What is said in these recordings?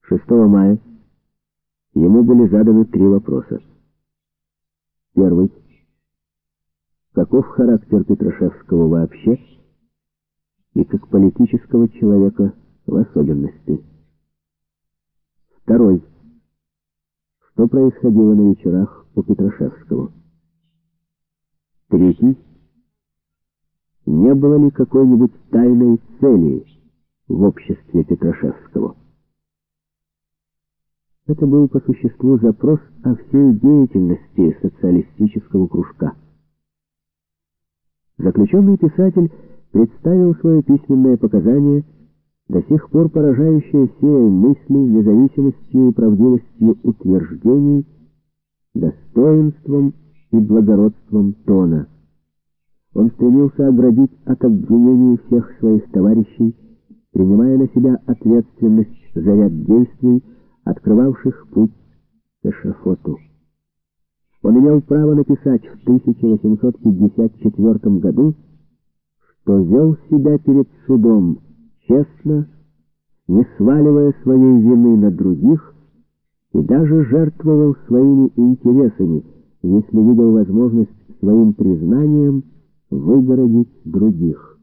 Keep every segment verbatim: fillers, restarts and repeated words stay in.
шестого мая ему были заданы три вопроса. Первый. Каков характер Петрашевского вообще и как политического человека в особенности? Второй. Что происходило на вечерах у Петрашевского? Третий. Не было ли какой-нибудь тайной цели в обществе Петрашевского? Это был по существу запрос о всей деятельности социалистического кружка. Заключенный писатель представил свое письменное показание, до сих пор поражающее силой мысли, независимостью и правдивостью утверждений, достоинством и благородством тона. Он стремился оградить от обвинений всех своих товарищей, принимая на себя ответственность за ряд действий, открывавших путь к эшафоту. Он имел право написать в тысяча восемьсот пятьдесят четвёртом году, что вел себя перед судом честно, не сваливая своей вины на других, и даже жертвовал своими интересами, если видел возможность своим признанием выгородить других.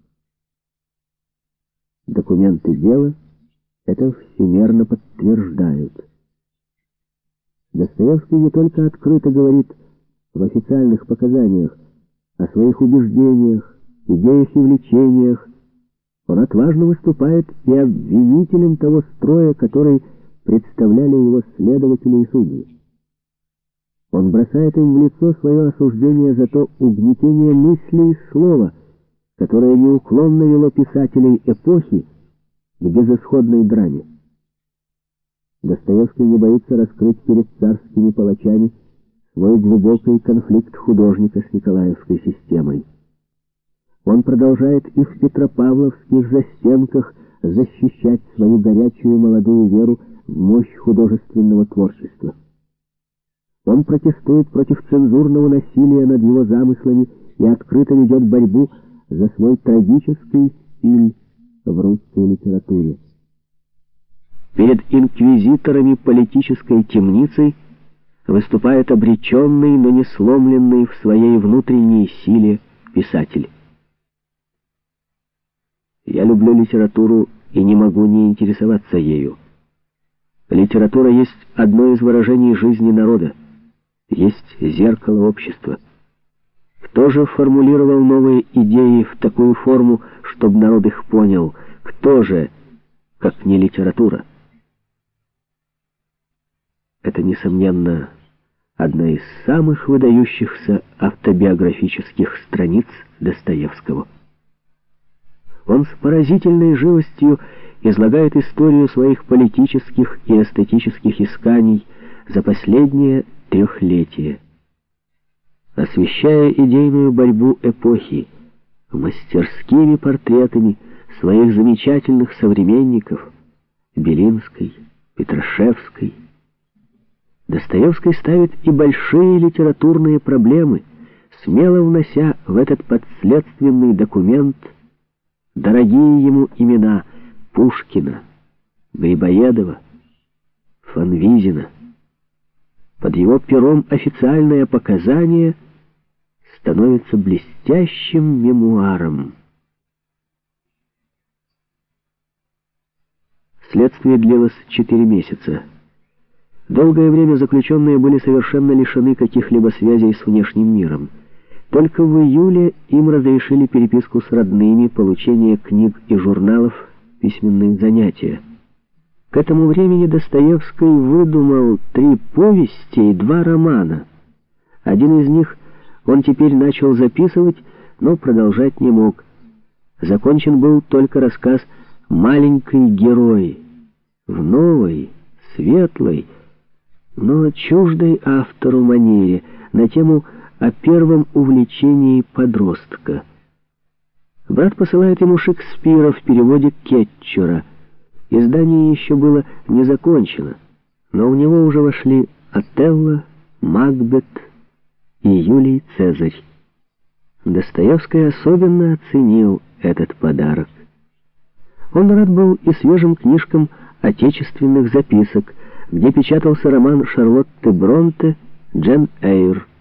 Документы дела это всемерно подтверждают. Достоевский не только открыто говорит в официальных показаниях о своих убеждениях, идеях и влечениях, он отважно выступает и обвинителем того строя, который представляли его следователи и судьи. Он бросает им в лицо свое осуждение за то угнетение мысли и слова, которое неуклонно вело писателей эпохи к безысходной драме. Достоевский не боится раскрыть перед царскими палачами свой глубокий конфликт художника с Николаевской системой. Он продолжает и в петропавловских застенках защищать свою горячую молодую веру в мощь художественного творчества. Он протестует против цензурного насилия над его замыслами и открыто ведет борьбу за свой трагический стиль в русской литературе. Перед инквизиторами политической темницей выступает обреченный, но не сломленный в своей внутренней силе писатель. Я люблю литературу и не могу не интересоваться ею. Литература есть одно из выражений жизни народа, есть зеркало общества. Кто же формулировал новые идеи в такую форму, чтобы народ их понял? Кто же, как не литература? Это, несомненно, одна из самых выдающихся автобиографических страниц Достоевского. Он с поразительной живостью излагает историю своих политических и эстетических исканий за последнее трехлетие, освещая идейную борьбу эпохи мастерскими портретами своих замечательных современников Белинской, Петрашевской. Достоевский ставит и большие литературные проблемы, смело внося в этот подследственный документ дорогие ему имена Пушкина, Грибоедова, Фанвизина. Под его пером официальное показание становится блестящим мемуаром. Следствие длилось четыре месяца. Долгое время заключенные были совершенно лишены каких-либо связей с внешним миром. Только в июле им разрешили переписку с родными, получение книг и журналов, письменные занятия. К этому времени Достоевский выдумал три повести и два романа. Один из них он теперь начал записывать, но продолжать не мог. Закончен был только рассказ «Маленький герой» в новой, светлой, но чуждой автору манере на тему о первом увлечении подростка. Брат посылает ему Шекспира в переводе Кетчера. Издание еще было не закончено, но в него уже вошли Отелло, Макбет и Юлий Цезарь. Достоевский особенно оценил этот подарок. Он рад был и свежим книжкам отечественных записок, где печатался роман Шарлотты Бронте «Джен Эйр».